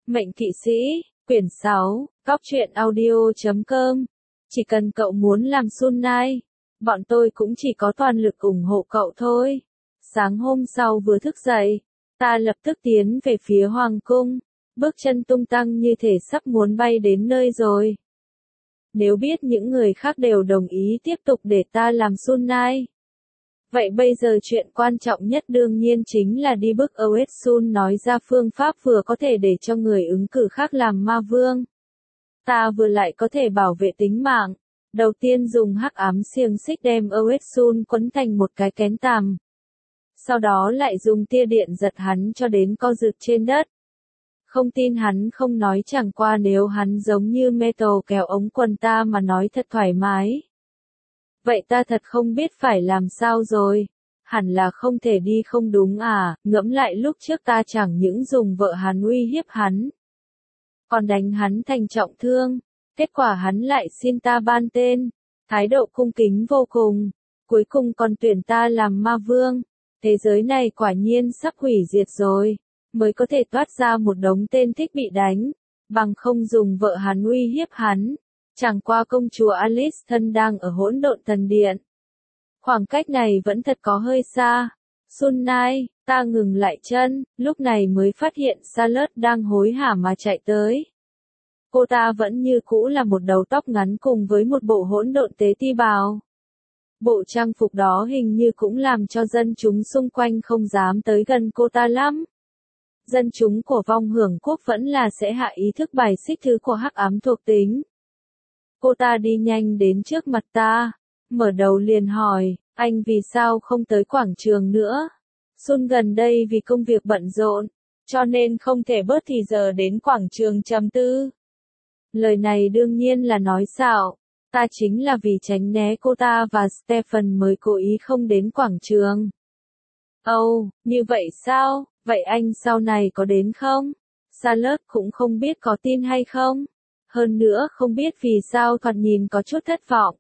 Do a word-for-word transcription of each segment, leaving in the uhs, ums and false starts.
Mệnh Kỵ Sĩ, quyển sáu, Cóc truyện audio chấm com. Chỉ cần cậu muốn làm Sunlight, bọn tôi cũng chỉ có toàn lực ủng hộ cậu thôi. Sáng hôm sau vừa thức dậy, ta lập tức tiến về phía Hoàng cung, bước chân tung tăng như thể sắp muốn bay đến nơi rồi. Nếu biết những người khác đều đồng ý tiếp tục để ta làm Sunlight, vậy bây giờ chuyện quan trọng nhất đương nhiên chính là đi bức Oet Sun nói ra phương pháp vừa có thể để cho người ứng cử khác làm ma vương. Ta vừa lại có thể bảo vệ tính mạng. Đầu tiên dùng hắc ám xiềng xích đem Oet Sun quấn thành một cái kén tằm. Sau đó lại dùng tia điện giật hắn cho đến co rụt trên đất. Không tin hắn không nói, chẳng qua nếu hắn giống như Metal kéo ống quần ta mà nói thật thoải mái. Vậy ta thật không biết phải làm sao rồi. Hẳn là không thể đi không đúng à, ngẫm lại lúc trước ta chẳng những dùng vợ hắn uy hiếp hắn, còn đánh hắn thành trọng thương. Kết quả hắn lại xin ta ban tên, thái độ cung kính vô cùng, cuối cùng còn tuyển ta làm ma vương. Thế giới này quả nhiên sắp hủy diệt rồi, mới có thể toát ra một đống tên thích bị đánh, bằng không dùng vợ hắn uy hiếp hắn. Chẳng qua công chúa Alice thân đang ở hỗn độn thần điện. Khoảng cách này vẫn thật có hơi xa. Sunlight, ta ngừng lại chân, lúc này mới phát hiện Charlotte đang hối hả mà chạy tới. Cô ta vẫn như cũ là một đầu tóc ngắn cùng với một bộ hỗn độn tế ti bào. Bộ trang phục đó hình như cũng làm cho dân chúng xung quanh không dám tới gần cô ta lắm. Dân chúng của vong hưởng quốc vẫn là sẽ hạ ý thức bài xích thứ của hắc ám thuộc tính. Cô ta đi nhanh đến trước mặt ta, mở đầu liền hỏi, anh vì sao không tới quảng trường nữa? Sun gần đây vì công việc bận rộn, cho nên không thể bớt thì giờ đến quảng trường trầm tư. Lời này đương nhiên là nói xạo, ta chính là vì tránh né cô ta và Stephen mới cố ý không đến quảng trường. Ồ, oh, như vậy sao? Vậy anh sau này có đến không? Charlotte cũng không biết có tin hay không. Hơn nữa không biết vì sao thoạt nhìn có chút thất vọng.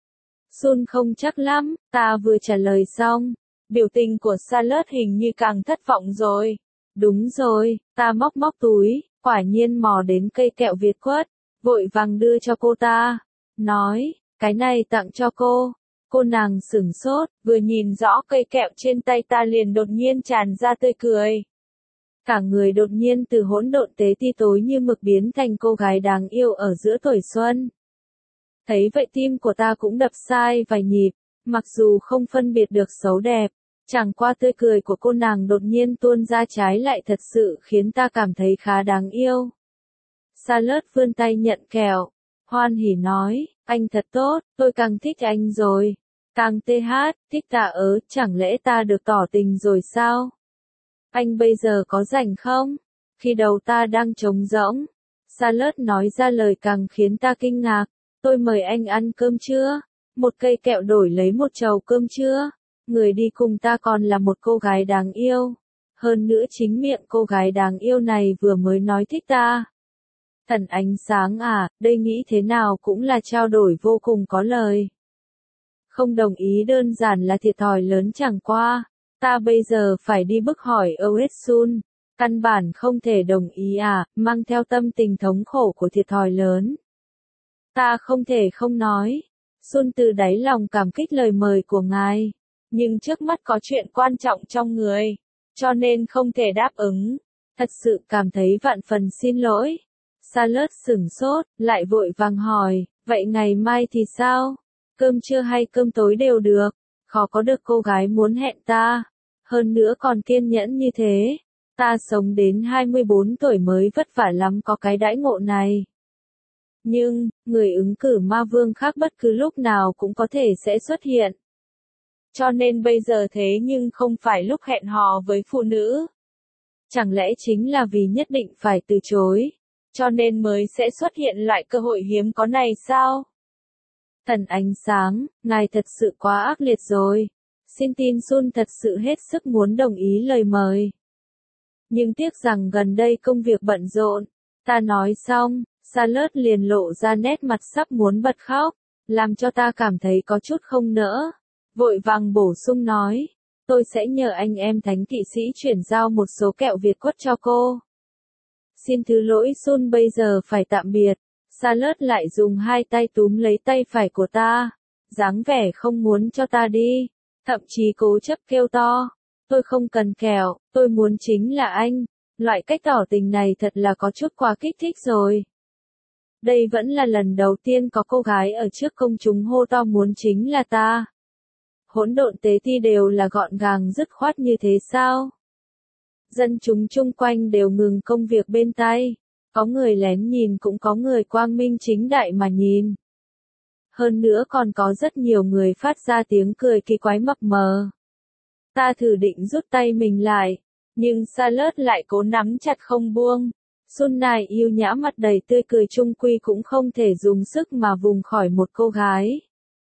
Sun không chắc lắm, ta vừa trả lời xong. Biểu tình của Charlotte hình như càng thất vọng rồi. Đúng rồi, ta móc móc túi, quả nhiên mò đến cây kẹo Việt quất, vội vàng đưa cho cô ta. Nói, cái này tặng cho cô. Cô nàng sửng sốt, vừa nhìn rõ cây kẹo trên tay ta liền đột nhiên tràn ra tươi cười. Cả người đột nhiên từ hỗn độn tế ti tối như mực biến thành cô gái đáng yêu ở giữa tuổi xuân. Thấy vậy tim của ta cũng đập sai vài nhịp, mặc dù không phân biệt được xấu đẹp, chẳng qua tươi cười của cô nàng đột nhiên tuôn ra trái lại thật sự khiến ta cảm thấy khá đáng yêu. Charlotte vươn tay nhận kẹo, hoan hỉ nói, anh thật tốt, tôi càng thích anh rồi. Càng th, thích ta ớ, chẳng lẽ ta được tỏ tình rồi sao? Anh bây giờ có rảnh không? Khi đầu ta đang trống rỗng, Charlotte nói ra lời càng khiến ta kinh ngạc. Tôi mời anh ăn cơm chưa? Một cây kẹo đổi lấy một chầu cơm chưa? Người đi cùng ta còn là một cô gái đáng yêu. Hơn nữa chính miệng cô gái đáng yêu này vừa mới nói thích ta. Thần ánh sáng à, đây nghĩ thế nào cũng là trao đổi vô cùng có lời. Không đồng ý đơn giản là thiệt thòi lớn, chẳng qua. Ta bây giờ phải đi bức hỏi Oet Sun, căn bản không thể đồng ý à, mang theo tâm tình thống khổ của thiệt thòi lớn. Ta không thể không nói. Sun từ đáy lòng cảm kích lời mời của ngài, nhưng trước mắt có chuyện quan trọng trong người, cho nên không thể đáp ứng. Thật sự cảm thấy vạn phần xin lỗi. Charlotte sửng sốt, lại vội vàng hỏi, vậy ngày mai thì sao? Cơm trưa hay cơm tối đều được, khó có được cô gái muốn hẹn ta, hơn nữa còn kiên nhẫn như thế. Ta sống đến hai mươi bốn tuổi mới vất vả lắm có cái đãi ngộ này. Nhưng, người ứng cử ma vương khác bất cứ lúc nào cũng có thể sẽ xuất hiện. Cho nên bây giờ thế nhưng không phải lúc hẹn hò với phụ nữ. Chẳng lẽ chính là vì nhất định phải từ chối, cho nên mới sẽ xuất hiện loại cơ hội hiếm có này sao? Thần ánh sáng, ngài thật sự quá ác liệt rồi. Xin tin Sun thật sự hết sức muốn đồng ý lời mời. Nhưng tiếc rằng gần đây công việc bận rộn. Ta nói xong, Charlotte liền lộ ra nét mặt sắp muốn bật khóc, làm cho ta cảm thấy có chút không nỡ. Vội vàng bổ sung nói, tôi sẽ nhờ anh em Thánh Kỵ Sĩ chuyển giao một số kẹo Việt quất cho cô. Xin thứ lỗi Sun, bây giờ phải tạm biệt. Charlotte lại dùng hai tay túm lấy tay phải của ta, dáng vẻ không muốn cho ta đi, thậm chí cố chấp kêu to. Tôi không cần kẹo, tôi muốn chính là anh. Loại cách tỏ tình này thật là có chút quá kích thích rồi. Đây vẫn là lần đầu tiên có cô gái ở trước công chúng hô to muốn chính là ta. Hỗn độn tế ti đều là gọn gàng dứt khoát như thế sao? Dân chúng chung quanh đều ngừng công việc bên tay. Có người lén nhìn cũng có người quang minh chính đại mà nhìn. Hơn nữa còn có rất nhiều người phát ra tiếng cười kỳ quái mập mờ. Ta thử định rút tay mình lại, nhưng Charlotte lại cố nắm chặt không buông. Sun Nai yêu nhã mặt đầy tươi cười chung quy cũng không thể dùng sức mà vùng khỏi một cô gái.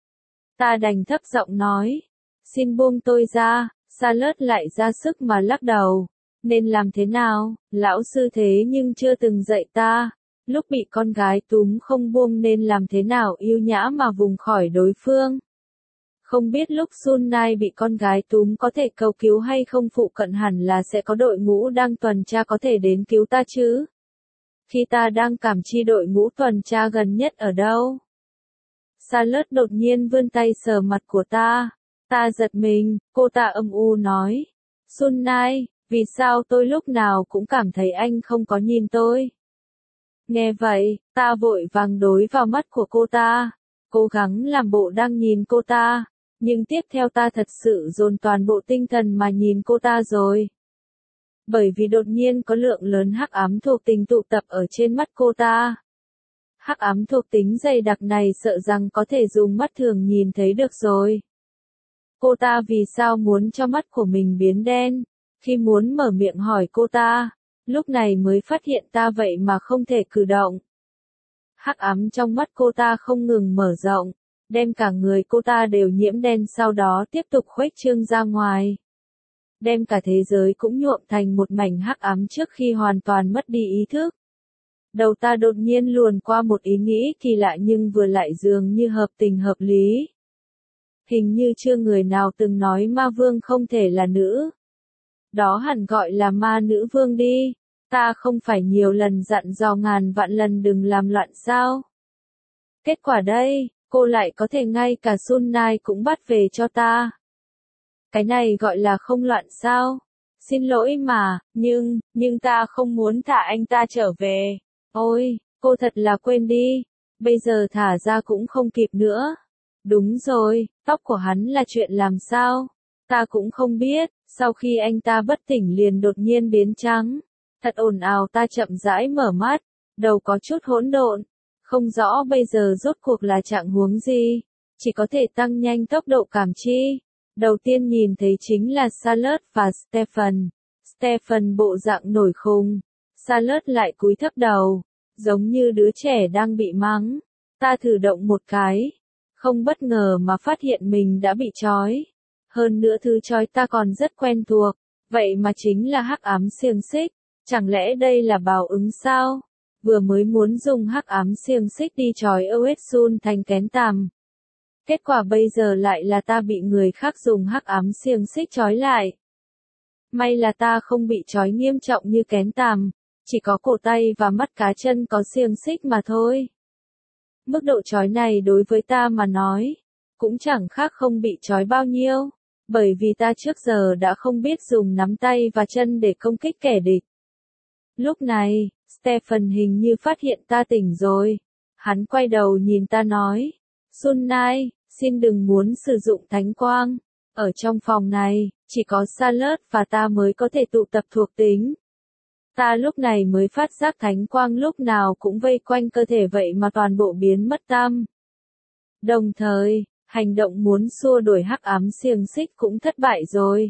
Ta đành thấp giọng nói, xin buông tôi ra. Charlotte lại ra sức mà lắc đầu. Nên làm thế nào, lão sư thế nhưng chưa từng dạy ta. Lúc bị con gái túm không buông nên làm thế nào yêu nhã mà vùng khỏi đối phương. Không biết lúc Sun Nai bị con gái túm có thể cầu cứu hay không, phụ cận hẳn là sẽ có đội ngũ đang tuần tra có thể đến cứu ta chứ. Khi ta đang cảm chi đội ngũ tuần tra gần nhất ở đâu? Charlotte đột nhiên vươn tay sờ mặt của ta. Ta giật mình, cô ta âm u nói. Sun Nai, vì sao tôi lúc nào cũng cảm thấy anh không có nhìn tôi? Nghe vậy, ta vội vàng đối vào mắt của cô ta, cố gắng làm bộ đang nhìn cô ta, nhưng tiếp theo ta thật sự dồn toàn bộ tinh thần mà nhìn cô ta rồi. Bởi vì đột nhiên có lượng lớn hắc ám thuộc tính tụ tập ở trên mắt cô ta. Hắc ám thuộc tính dày đặc này sợ rằng có thể dùng mắt thường nhìn thấy được rồi. Cô ta vì sao muốn cho mắt của mình biến đen? Khi muốn mở miệng hỏi cô ta, lúc này mới phát hiện ta vậy mà không thể cử động. Hắc ám trong mắt cô ta không ngừng mở rộng, đem cả người cô ta đều nhiễm đen, sau đó tiếp tục khuếch trương ra ngoài. Đem cả thế giới cũng nhuộm thành một mảnh hắc ám trước khi hoàn toàn mất đi ý thức. Đầu ta đột nhiên luồn qua một ý nghĩ kỳ lạ nhưng vừa lại dường như hợp tình hợp lý. Hình như chưa người nào từng nói ma vương không thể là nữ. Đó hẳn gọi là ma nữ vương đi. Ta không phải nhiều lần dặn dò ngàn vạn lần đừng làm loạn sao? Kết quả đây, cô lại có thể ngay cả Sun Nai cũng bắt về cho ta. Cái này gọi là không loạn sao? Xin lỗi mà, nhưng, nhưng ta không muốn thả anh ta trở về. Ôi, cô thật là quên đi. Bây giờ thả ra cũng không kịp nữa. Đúng rồi, tóc của hắn là chuyện làm sao? Ta cũng không biết, sau khi anh ta bất tỉnh liền đột nhiên biến trắng. Thật ồn ào. Ta chậm rãi mở mắt, đầu có chút hỗn độn, không rõ bây giờ rốt cuộc là trạng huống gì, chỉ có thể tăng nhanh tốc độ cảm chi. Đầu tiên nhìn thấy chính là Charlotte và Stephen. Stephen bộ dạng nổi khùng, Charlotte lại cúi thấp đầu, giống như đứa trẻ đang bị mắng. Ta thử động một cái, không bất ngờ mà phát hiện mình đã bị trói. Hơn nữa thứ trói ta còn rất quen thuộc, vậy mà chính là hắc ám xiềng xích. Chẳng lẽ đây là báo ứng sao? Vừa mới muốn dùng hắc ám xiềng xích đi trói Oesun thành kén tằm. Kết quả bây giờ lại là ta bị người khác dùng hắc ám xiềng xích trói lại. May là ta không bị trói nghiêm trọng như kén tằm, chỉ có cổ tay và mắt cá chân có xiềng xích mà thôi. Mức độ trói này đối với ta mà nói, cũng chẳng khác không bị trói bao nhiêu, bởi vì ta trước giờ đã không biết dùng nắm tay và chân để công kích kẻ địch. Lúc này, Stephen hình như phát hiện ta tỉnh rồi. Hắn quay đầu nhìn ta nói, Sun Nai, xin đừng muốn sử dụng thánh quang. Ở trong phòng này, chỉ có Charlotte và ta mới có thể tụ tập thuộc tính. Ta lúc này mới phát giác thánh quang lúc nào cũng vây quanh cơ thể vậy mà toàn bộ biến mất tăm. Đồng thời, hành động muốn xua đuổi hắc ám xiềng xích cũng thất bại rồi.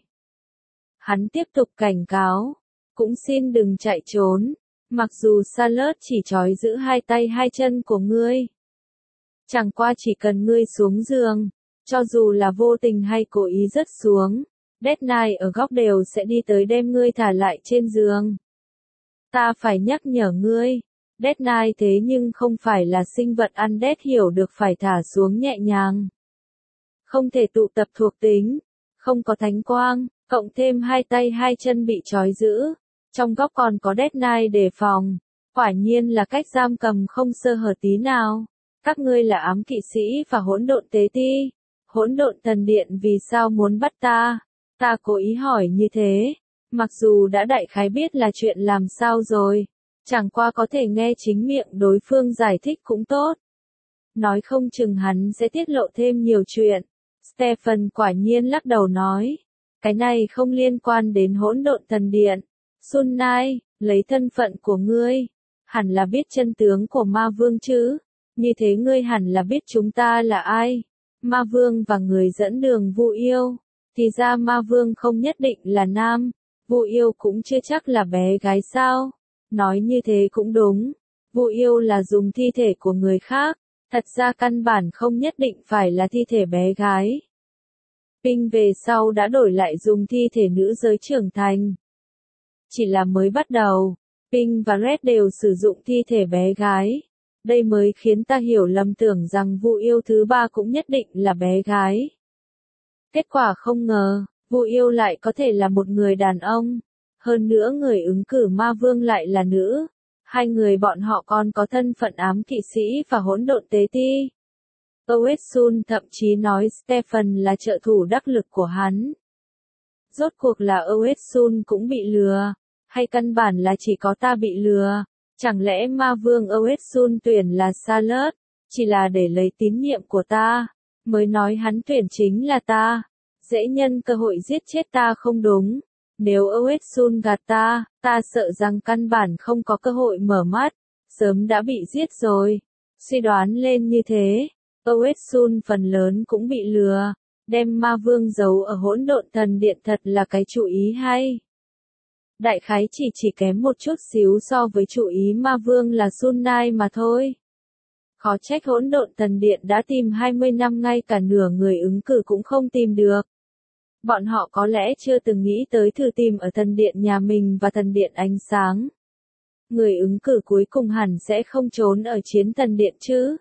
Hắn tiếp tục cảnh cáo, cũng xin đừng chạy trốn, mặc dù Charlotte chỉ trói giữ hai tay hai chân của ngươi. Chẳng qua chỉ cần ngươi xuống giường, cho dù là vô tình hay cố ý rớt xuống, Death Knight ở góc đều sẽ đi tới đem ngươi thả lại trên giường. Ta phải nhắc nhở ngươi, Death Knight thế nhưng không phải là sinh vật undead hiểu được phải thả xuống nhẹ nhàng. Không thể tụ tập thuộc tính, không có thánh quang, cộng thêm hai tay hai chân bị trói giữ, Trong góc còn có deadline đề phòng. Quả nhiên là cách giam cầm không sơ hở tí nào. Các ngươi là ám kỵ sĩ và hỗn độn tế ti. Hỗn độn thần điện vì sao muốn bắt ta? Ta cố ý hỏi như thế. Mặc dù đã đại khái biết là chuyện làm sao rồi. Chẳng qua có thể nghe chính miệng đối phương giải thích cũng tốt. Nói không chừng hắn sẽ tiết lộ thêm nhiều chuyện. Stephen quả nhiên lắc đầu nói. Cái này không liên quan đến hỗn độn thần điện. Sun Nai, lấy thân phận của ngươi. Hẳn là biết chân tướng của ma vương chứ. Như thế ngươi hẳn là biết chúng ta là ai. Ma vương và người dẫn đường Vu Yêu. Thì ra ma vương không nhất định là nam. Vu Yêu cũng chưa chắc là bé gái sao. Nói như thế cũng đúng. Vu Yêu là dùng thi thể của người khác. Thật ra căn bản không nhất định phải là thi thể bé gái. Ping về sau đã đổi lại dùng thi thể nữ giới trưởng thành. Chỉ là mới bắt đầu, Ping và Red đều sử dụng thi thể bé gái. Đây mới khiến ta hiểu lầm tưởng rằng Vu Yêu thứ ba cũng nhất định là bé gái. Kết quả không ngờ, Vu Yêu lại có thể là một người đàn ông. Hơn nữa người ứng cử ma vương lại là nữ. Hai người bọn họ còn có thân phận ám kỵ sĩ và hỗn độn tế ti. Oesun thậm chí nói Stephen là trợ thủ đắc lực của hắn. Rốt cuộc là Oesun cũng bị lừa, hay căn bản là chỉ có ta bị lừa? Chẳng lẽ ma vương Oesun tuyển là Charlotte, chỉ là để lấy tín nhiệm của ta, mới nói hắn tuyển chính là ta, dễ nhân cơ hội giết chết ta không đúng. Nếu Oesun gạt ta, ta sợ rằng căn bản không có cơ hội mở mắt, sớm đã bị giết rồi. Suy đoán lên như thế, Oesun phần lớn cũng bị lừa, đem ma vương giấu ở hỗn độn thần điện thật là cái chủ ý hay. Đại khái chỉ chỉ kém một chút xíu so với chủ ý ma vương là Sun Nai mà thôi. Khó trách hỗn độn thần điện đã tìm hai mươi năm ngay cả nửa người ứng cử cũng không tìm được. Bọn họ có lẽ chưa từng nghĩ tới thử tìm ở thần điện nhà mình và thần điện ánh sáng. Người ứng cử cuối cùng hẳn sẽ không trốn ở chiến thần điện chứ.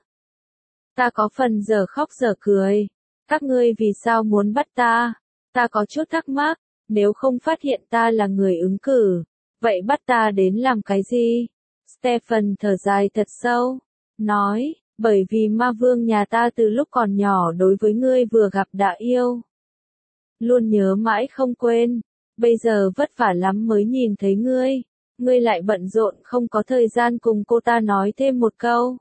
Ta có phần giờ khóc giờ cười. Các ngươi vì sao muốn bắt ta? Ta có chút thắc mắc, nếu không phát hiện ta là người ứng cử, vậy bắt ta đến làm cái gì? Stephen thở dài thật sâu, nói, bởi vì ma vương nhà ta từ lúc còn nhỏ đối với ngươi vừa gặp đã yêu. Luôn nhớ mãi không quên, bây giờ vất vả lắm mới nhìn thấy ngươi, ngươi lại bận rộn không có thời gian cùng cô ta nói thêm một câu.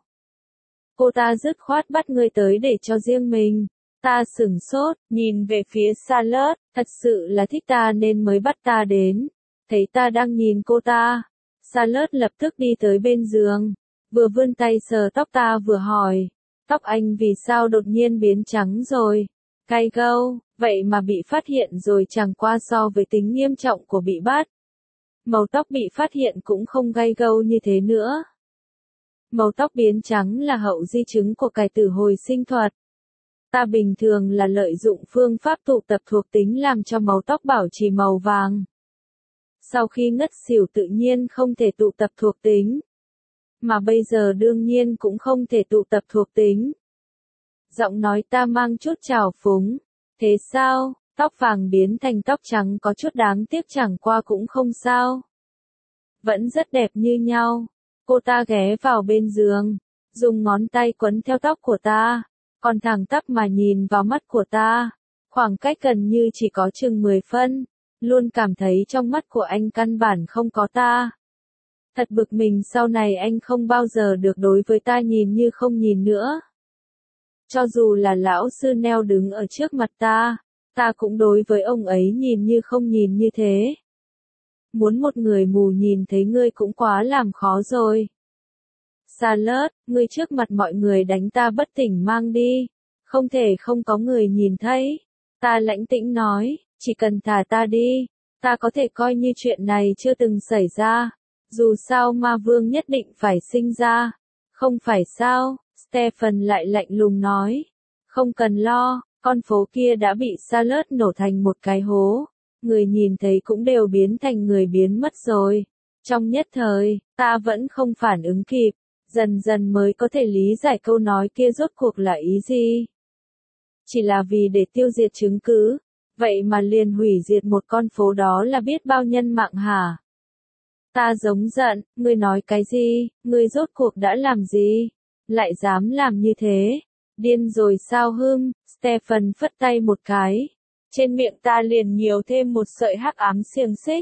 Cô ta dứt khoát bắt ngươi tới để cho riêng mình. Ta sửng sốt, nhìn về phía Charlotte, thật sự là thích ta nên mới bắt ta đến. Thấy ta đang nhìn cô ta, Charlotte lập tức đi tới bên giường, vừa vươn tay sờ tóc ta vừa hỏi, tóc anh vì sao đột nhiên biến trắng rồi? Cay gâu, vậy mà bị phát hiện rồi chẳng qua so với tính nghiêm trọng của bị bắt. Màu tóc bị phát hiện cũng không gay gâu như thế nữa. Màu tóc biến trắng là hậu di chứng của cải tử hồi sinh thuật. Ta bình thường là lợi dụng phương pháp tụ tập thuộc tính làm cho màu tóc bảo trì màu vàng. Sau khi ngất xỉu tự nhiên không thể tụ tập thuộc tính. Mà bây giờ đương nhiên cũng không thể tụ tập thuộc tính. Giọng nói ta mang chút trào phúng. Thế sao, tóc vàng biến thành tóc trắng có chút đáng tiếc chẳng qua cũng không sao. Vẫn rất đẹp như nhau. Cô ta ghé vào bên giường, dùng ngón tay quấn theo tóc của ta, còn thẳng tắp mà nhìn vào mắt của ta. Khoảng cách gần như chỉ có chừng mười phân, luôn cảm thấy trong mắt của anh căn bản không có ta. Thật bực mình sau này anh không bao giờ được đối với ta nhìn như không nhìn nữa. Cho dù là lão sư Neo đứng ở trước mặt ta, ta cũng đối với ông ấy nhìn như không nhìn như thế. Muốn một người mù nhìn thấy ngươi cũng quá làm khó rồi. Charlotte, ngươi trước mặt mọi người đánh ta bất tỉnh mang đi. Không thể không có người nhìn thấy. Ta lãnh tĩnh nói, chỉ cần thả ta đi, ta có thể coi như chuyện này chưa từng xảy ra. Dù sao ma vương nhất định phải sinh ra. Không phải sao, Stephen lại lạnh lùng nói. Không cần lo, con phố kia đã bị Charlotte nổ thành một cái hố. Người nhìn thấy cũng đều biến thành người biến mất rồi. Trong nhất thời, ta vẫn không phản ứng kịp, dần dần mới có thể lý giải câu nói kia rốt cuộc là ý gì. Chỉ là vì để tiêu diệt chứng cứ, vậy mà liền hủy diệt một con phố đó là biết bao nhân mạng hả? Ta giống giận, ngươi nói cái gì, ngươi rốt cuộc đã làm gì, lại dám làm như thế, điên rồi sao hưng, Stephen phất tay một cái, trên miệng ta liền nhiều thêm một sợi hắc ám xiềng xích.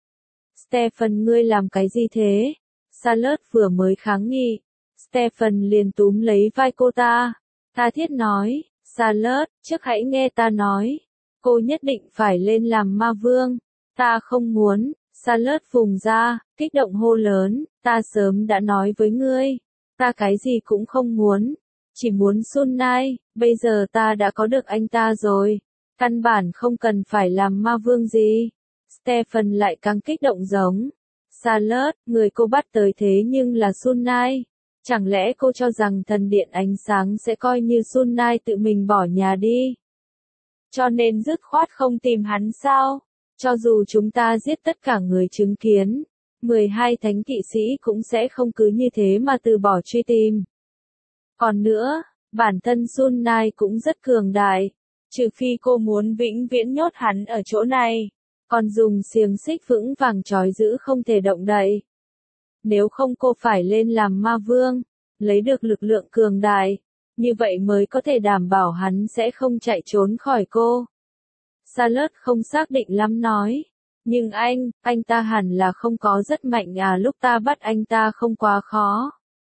Stephen ngươi làm cái gì thế? Charlotte vừa mới kháng nghị, Stephen liền túm lấy vai cô ta, tha thiết nói, Charlotte, trước hãy nghe ta nói, cô nhất định phải lên làm ma vương, ta không muốn. Charlotte vùng ra, kích động hô lớn, ta sớm đã nói với ngươi, ta cái gì cũng không muốn, chỉ muốn Sun Nai, bây giờ ta đã có được anh ta rồi, căn bản không cần phải làm ma vương gì. Stephen lại càng kích động giống, Charlotte, người cô bắt tới thế nhưng là Sun Nai, chẳng lẽ cô cho rằng thần điện ánh sáng sẽ coi như Sun Nai tự mình bỏ nhà đi? Cho nên dứt khoát không tìm hắn sao? Cho dù chúng ta giết tất cả người chứng kiến, mười hai thánh kỵ sĩ cũng sẽ không cứ như thế mà từ bỏ truy tìm. Còn nữa, bản thân Sun Nai cũng rất cường đại, trừ phi cô muốn vĩnh viễn nhốt hắn ở chỗ này, còn dùng xiềng xích vững vàng trói giữ không thể động đậy. Nếu không cô phải lên làm ma vương, lấy được lực lượng cường đại, như vậy mới có thể đảm bảo hắn sẽ không chạy trốn khỏi cô. Charlotte không xác định lắm nói. Nhưng anh, anh ta hẳn là không có rất mạnh à lúc ta bắt anh ta không quá khó.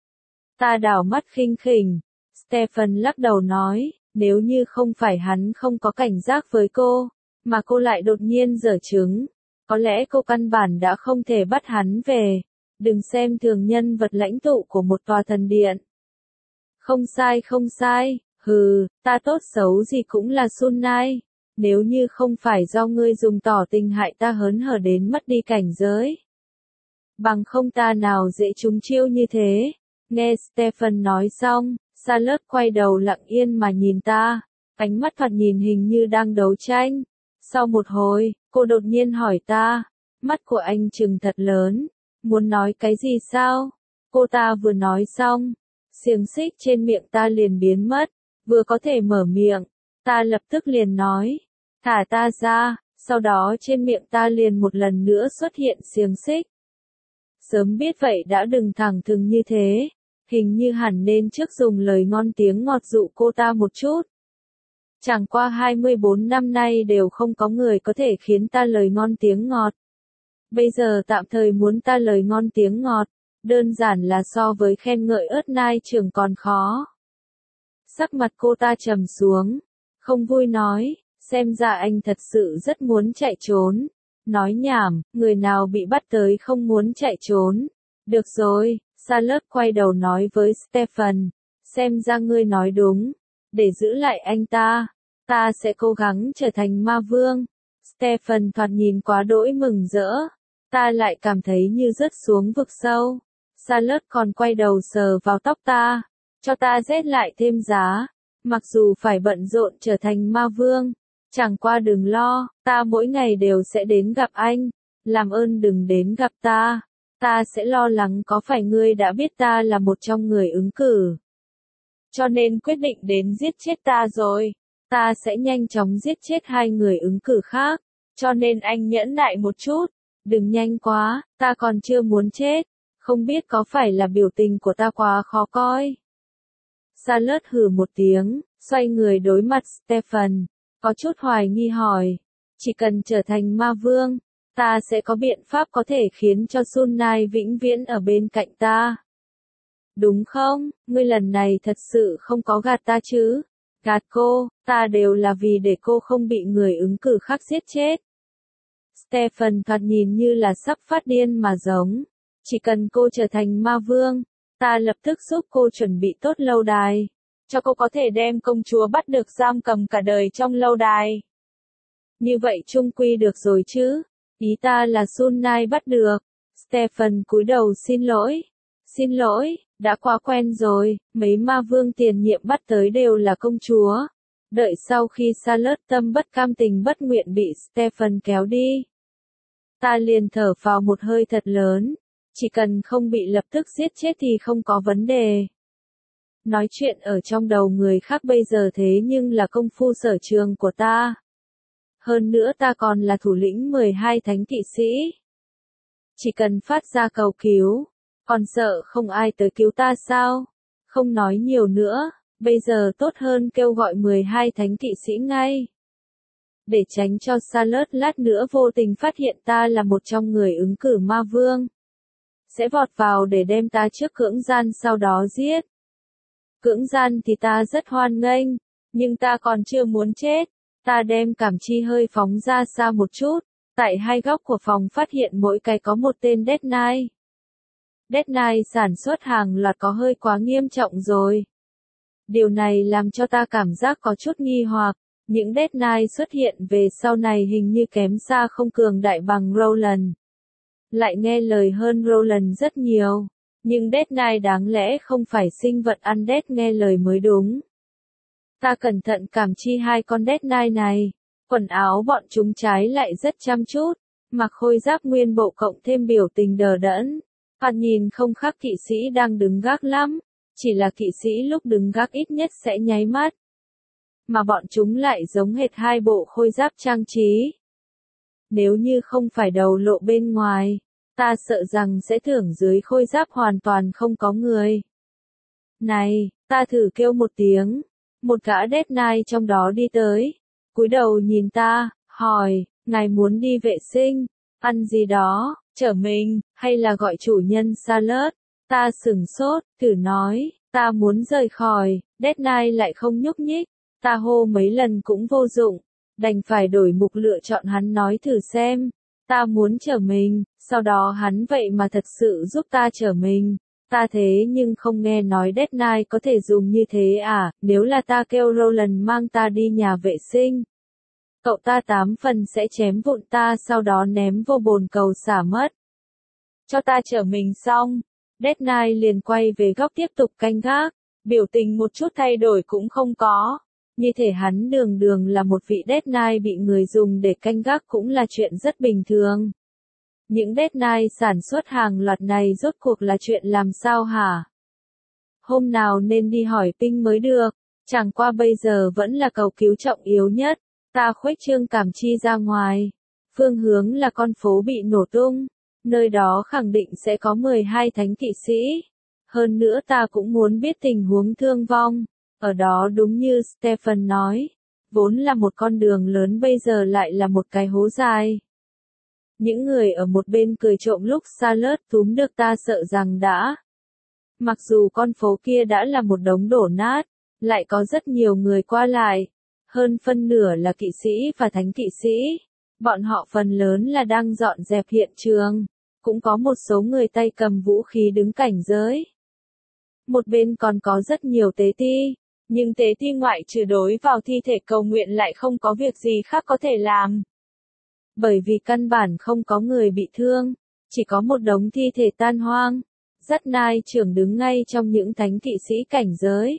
Ta đảo mắt khinh khỉnh. Stephen lắc đầu nói, nếu như không phải hắn không có cảnh giác với cô, mà cô lại đột nhiên giở trứng, có lẽ cô căn bản đã không thể bắt hắn về. Đừng xem thường nhân vật lãnh tụ của một tòa thần điện. Không sai không sai, hừ, ta tốt xấu gì cũng là Sun Nai. Nếu như không phải do ngươi dùng tỏ tình hại ta hớn hở đến mất đi cảnh giới. Bằng không ta nào dễ trúng chiêu như thế. Nghe Stephen nói xong, Charlotte quay đầu lặng yên mà nhìn ta, ánh mắt thoạt nhìn hình như đang đấu tranh. Sau một hồi, cô đột nhiên hỏi ta, mắt của anh trừng thật lớn, muốn nói cái gì sao? Cô ta vừa nói xong, xiềng xích trên miệng ta liền biến mất, vừa có thể mở miệng, ta lập tức liền nói, thả ta ra, sau đó trên miệng ta liền một lần nữa xuất hiện xiềng xích. Sớm biết vậy đã đừng thẳng thừng như thế, hình như hẳn nên trước dùng lời ngon tiếng ngọt dụ cô ta một chút. Chẳng qua hai mươi bốn năm nay đều không có người có thể khiến ta lời ngon tiếng ngọt. Bây giờ tạm thời muốn ta lời ngon tiếng ngọt, đơn giản là so với khen ngợi ớt nai trưởng còn khó. Sắc mặt cô ta trầm xuống, không vui nói, xem ra anh thật sự rất muốn chạy trốn. Nói nhảm, người nào bị bắt tới không muốn chạy trốn. Được rồi, Charlotte quay đầu nói với Stephen, xem ra ngươi nói đúng, để giữ lại anh ta, ta sẽ cố gắng trở thành ma vương. Stephen thoạt nhìn quá đỗi mừng rỡ, ta lại cảm thấy như rớt xuống vực sâu. Charlotte còn quay đầu sờ vào tóc ta, cho ta rét lại thêm giá, mặc dù phải bận rộn trở thành ma vương. Chẳng qua đừng lo, ta mỗi ngày đều sẽ đến gặp anh, làm ơn đừng đến gặp ta, ta sẽ lo lắng có phải ngươi đã biết ta là một trong người ứng cử. Cho nên quyết định đến giết chết ta rồi, ta sẽ nhanh chóng giết chết hai người ứng cử khác, cho nên anh nhẫn nại một chút, đừng nhanh quá, ta còn chưa muốn chết, không biết có phải là biểu tình của ta quá khó coi. Charlotte hừ một tiếng, xoay người đối mặt Stephen. Có chút hoài nghi hỏi, chỉ cần trở thành ma vương, ta sẽ có biện pháp có thể khiến cho Sun Nai vĩnh viễn ở bên cạnh ta. Đúng không, ngươi lần này thật sự không có gạt ta chứ? Gạt cô, ta đều là vì để cô không bị người ứng cử khác giết chết. Stephen thoạt nhìn như là sắp phát điên mà giống, chỉ cần cô trở thành ma vương, ta lập tức giúp cô chuẩn bị tốt lâu đài. Cho cô có thể đem công chúa bắt được giam cầm cả đời trong lâu đài. Như vậy chung quy được rồi chứ, ý ta là Sun Nai bắt được. Stephen cúi đầu xin lỗi. Xin lỗi, đã quá quen rồi, mấy ma vương tiền nhiệm bắt tới đều là công chúa. Đợi sau khi Charlotte tâm bất cam tình bất nguyện bị Stephen kéo đi. Ta liền thở phào một hơi thật lớn, chỉ cần không bị lập tức giết chết thì không có vấn đề. Nói chuyện ở trong đầu người khác bây giờ thế nhưng là công phu sở trường của ta. Hơn nữa ta còn là thủ lĩnh mười hai thánh kỵ sĩ. Chỉ cần phát ra cầu cứu, còn sợ không ai tới cứu ta sao? Không nói nhiều nữa, bây giờ tốt hơn kêu gọi mười hai thánh kỵ sĩ ngay. Để tránh cho Charlotte lát nữa vô tình phát hiện ta là một trong người ứng cử ma vương. Sẽ vọt vào để đem ta trước cưỡng gian sau đó giết. Cưỡng gian thì ta rất hoan nghênh, nhưng ta còn chưa muốn chết. Ta đem cảm chi hơi phóng ra xa một chút, tại hai góc của phòng phát hiện mỗi cái có một tên Death Knight. Death Knight sản xuất hàng loạt có hơi quá nghiêm trọng rồi. Điều này làm cho ta cảm giác có chút nghi hoặc, những Death Knight xuất hiện về sau này hình như kém xa không cường đại bằng Roland. Lại nghe lời hơn Roland rất nhiều, nhưng Death Knight đáng lẽ không phải sinh vật undead nghe lời mới đúng. Ta cẩn thận cảm chi hai con Death Knight này, quần áo bọn chúng trái lại rất chăm chút, mặc khôi giáp nguyên bộ cộng thêm biểu tình đờ đẫn. Thoạt nhìn không khác kỵ sĩ đang đứng gác lắm, chỉ là kỵ sĩ lúc đứng gác ít nhất sẽ nháy mắt. Mà bọn chúng lại giống hệt hai bộ khôi giáp trang trí. Nếu như không phải đầu lộ bên ngoài, ta sợ rằng sẽ tưởng dưới khôi giáp hoàn toàn không có người. Này, ta thử kêu một tiếng, một gã Death Knight trong đó đi tới, cúi đầu nhìn ta, hỏi, ngài muốn đi vệ sinh, ăn gì đó, chở mình, hay là gọi chủ nhân Charlotte? Ta sửng sốt, thử nói, ta muốn rời khỏi, Death Knight lại không nhúc nhích, ta hô mấy lần cũng vô dụng, đành phải đổi mục lựa chọn hắn nói thử xem, ta muốn chở mình, sau đó hắn vậy mà thật sự giúp ta chở mình. Ta thế nhưng không nghe nói Death Knight có thể dùng như thế à, nếu là ta kêu Roland mang ta đi nhà vệ sinh. Cậu ta tám phần sẽ chém vụn ta sau đó ném vô bồn cầu xả mất. Cho ta chở mình xong, Death Knight liền quay về góc tiếp tục canh gác, biểu tình một chút thay đổi cũng không có. Như thể hắn đường đường là một vị Death Knight bị người dùng để canh gác cũng là chuyện rất bình thường. Những Death Knight sản xuất hàng loạt này rốt cuộc là chuyện làm sao hả? Hôm nào nên đi hỏi Pinh mới được, chẳng qua bây giờ vẫn là cầu cứu trọng yếu nhất. Ta khuếch trương cảm chi ra ngoài. Phương hướng là con phố bị nổ tung. Nơi đó khẳng định sẽ có mười hai thánh kỵ sĩ. Hơn nữa ta cũng muốn biết tình huống thương vong. Ở đó đúng như Stephen nói. Vốn là một con đường lớn bây giờ lại là một cái hố dài. Những người ở một bên cười trộm lúc Charlotte túm được ta sợ rằng đã. Mặc dù con phố kia đã là một đống đổ nát, lại có rất nhiều người qua lại. Hơn phân nửa là kỵ sĩ và thánh kỵ sĩ. Bọn họ phần lớn là đang dọn dẹp hiện trường. Cũng có một số người tay cầm vũ khí đứng cảnh giới. Một bên còn có rất nhiều tế ti. Nhưng tế ti ngoại trừ đối vào thi thể cầu nguyện lại không có việc gì khác có thể làm. Bởi vì căn bản không có người bị thương. Chỉ có một đống thi thể tan hoang. Dắt nai trưởng đứng ngay trong những thánh kỵ sĩ cảnh giới.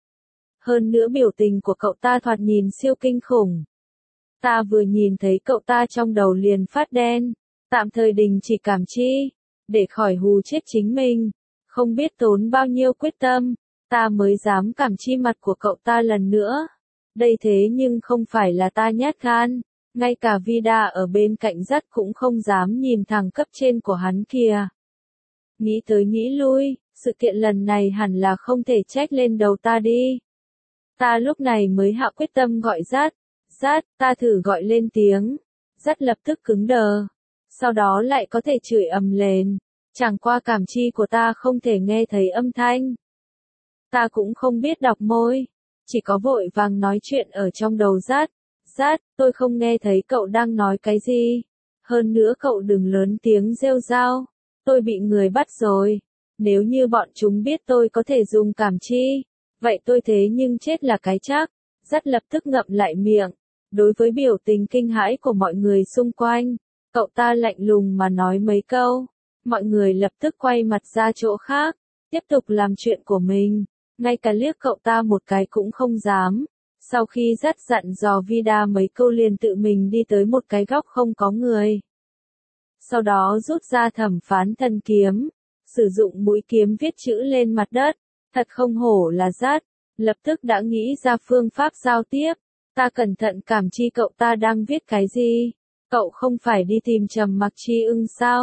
Hơn nữa biểu tình của cậu ta thoạt nhìn siêu kinh khủng. Ta vừa nhìn thấy cậu ta trong đầu liền phát đen, tạm thời đình chỉ cảm chi, để khỏi hù chết chính mình. Không biết tốn bao nhiêu quyết tâm, ta mới dám cảm chi mặt của cậu ta lần nữa. Đây thế nhưng không phải là ta nhát gan, ngay cả Vida ở bên cạnh dắt cũng không dám nhìn thẳng cấp trên của hắn kìa. Nghĩ tới nghĩ lui, sự kiện lần này hẳn là không thể trách lên đầu ta đi. Ta lúc này mới hạ quyết tâm gọi Dắt. Dắt, ta thử gọi lên tiếng. Dắt lập tức cứng đờ. Sau đó lại có thể chửi ầm lên. Chẳng qua cảm chi của ta không thể nghe thấy âm thanh. Ta cũng không biết đọc môi. Chỉ có vội vàng nói chuyện ở trong đầu Dắt. Dắt, tôi không nghe thấy cậu đang nói cái gì. Hơn nữa cậu đừng lớn tiếng rêu rao. Tôi bị người bắt rồi. Nếu như bọn chúng biết tôi có thể dùng cảm chi. Vậy tôi thế nhưng chết là cái chắc. Dắt lập tức ngậm lại miệng. Đối với biểu tình kinh hãi của mọi người xung quanh, cậu ta lạnh lùng mà nói mấy câu. Mọi người lập tức quay mặt ra chỗ khác, tiếp tục làm chuyện của mình. Ngay cả liếc cậu ta một cái cũng không dám. Sau khi Dắt dặn dò Vida mấy câu liền tự mình đi tới một cái góc không có người. Sau đó rút ra thẩm phán thần kiếm, sử dụng mũi kiếm viết chữ lên mặt đất. Thật không hổ là Dắt, lập tức đã nghĩ ra phương pháp giao tiếp. Ta cẩn thận cảm chi cậu ta đang viết cái gì. Cậu không phải đi tìm Trầm Mặc Chi Ưng sao?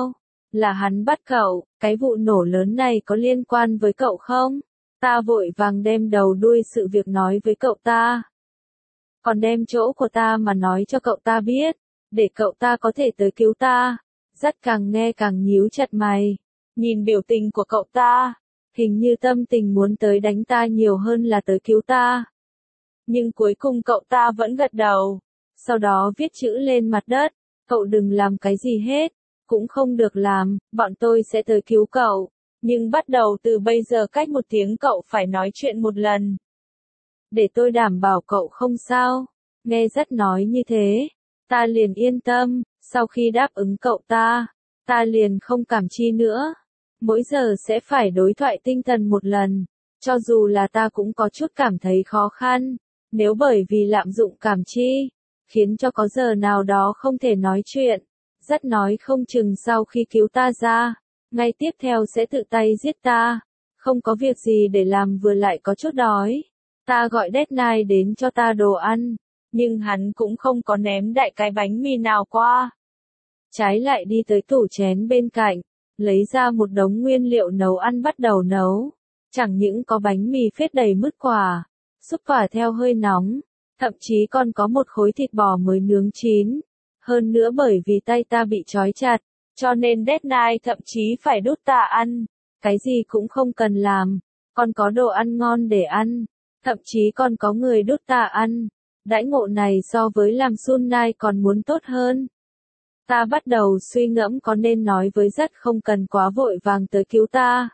Là hắn bắt cậu, cái vụ nổ lớn này có liên quan với cậu không? Ta vội vàng đem đầu đuôi sự việc nói với cậu ta. Còn đem chỗ của ta mà nói cho cậu ta biết, để cậu ta có thể tới cứu ta. Dắt càng nghe càng nhíu chặt mày, nhìn biểu tình của cậu ta, hình như tâm tình muốn tới đánh ta nhiều hơn là tới cứu ta. Nhưng cuối cùng cậu ta vẫn gật đầu, sau đó viết chữ lên mặt đất, cậu đừng làm cái gì hết, cũng không được làm, bọn tôi sẽ tới cứu cậu, nhưng bắt đầu từ bây giờ cách một tiếng cậu phải nói chuyện một lần. Để tôi đảm bảo cậu không sao. Nghe rất nói như thế, ta liền yên tâm, sau khi đáp ứng cậu ta, ta liền không cảm chi nữa. Mỗi giờ sẽ phải đối thoại tinh thần một lần, cho dù là ta cũng có chút cảm thấy khó khăn, nếu bởi vì lạm dụng cảm chi, khiến cho có giờ nào đó không thể nói chuyện, rất nói không chừng sau khi cứu ta ra, ngay tiếp theo sẽ tự tay giết ta, không có việc gì để làm vừa lại có chút đói. Ta gọi Deadline đến cho ta đồ ăn, nhưng hắn cũng không có ném đại cái bánh mì nào qua. Trái lại đi tới tủ chén bên cạnh, lấy ra một đống nguyên liệu nấu ăn bắt đầu nấu. Chẳng những có bánh mì phết đầy mứt quả, súp quả theo hơi nóng, thậm chí còn có một khối thịt bò mới nướng chín. Hơn nữa bởi vì tay ta bị trói chặt, cho nên Deadline thậm chí phải đút ta ăn. Cái gì cũng không cần làm, còn có đồ ăn ngon để ăn. Thậm chí còn có người đút ta ăn. Đãi ngộ này so với làm Sunai còn muốn tốt hơn. Ta bắt đầu suy ngẫm có nên nói với rất không cần quá vội vàng tới cứu ta.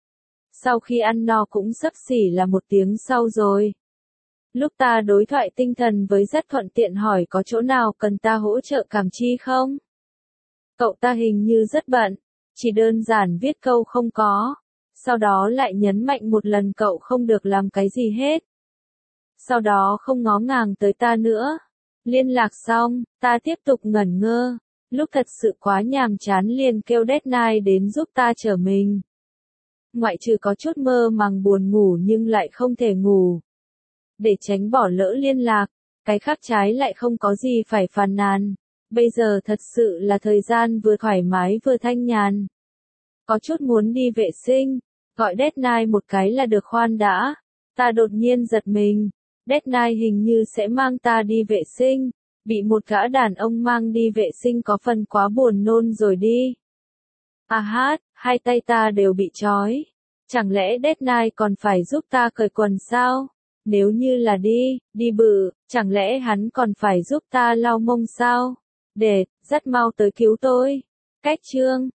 Sau khi ăn no cũng xấp xỉ là một tiếng sau rồi. Lúc ta đối thoại tinh thần với rất thuận tiện hỏi có chỗ nào cần ta hỗ trợ cảm chi không? Cậu ta hình như rất bận, chỉ đơn giản viết câu không có. Sau đó lại nhấn mạnh một lần cậu không được làm cái gì hết. Sau đó không ngó ngàng tới ta nữa. Liên lạc xong, ta tiếp tục ngẩn ngơ. Lúc thật sự quá nhàm chán liền kêu Deadline đến giúp ta chở mình. Ngoại trừ có chút mơ màng buồn ngủ nhưng lại không thể ngủ. Để tránh bỏ lỡ liên lạc, cái khác trái lại không có gì phải phàn nàn. Bây giờ thật sự là thời gian vừa thoải mái vừa thanh nhàn. Có chút muốn đi vệ sinh, gọi Deadline một cái là được khoan đã. Ta đột nhiên giật mình. Deadline hình như sẽ mang ta đi vệ sinh. Bị một gã đàn ông mang đi vệ sinh có phần quá buồn nôn rồi đi. À hát, hai tay ta đều bị trói. Chẳng lẽ Deadline còn phải giúp ta cởi quần sao? Nếu như là đi, đi bự, chẳng lẽ hắn còn phải giúp ta lau mông sao? Để, rất mau tới cứu tôi. Cách chương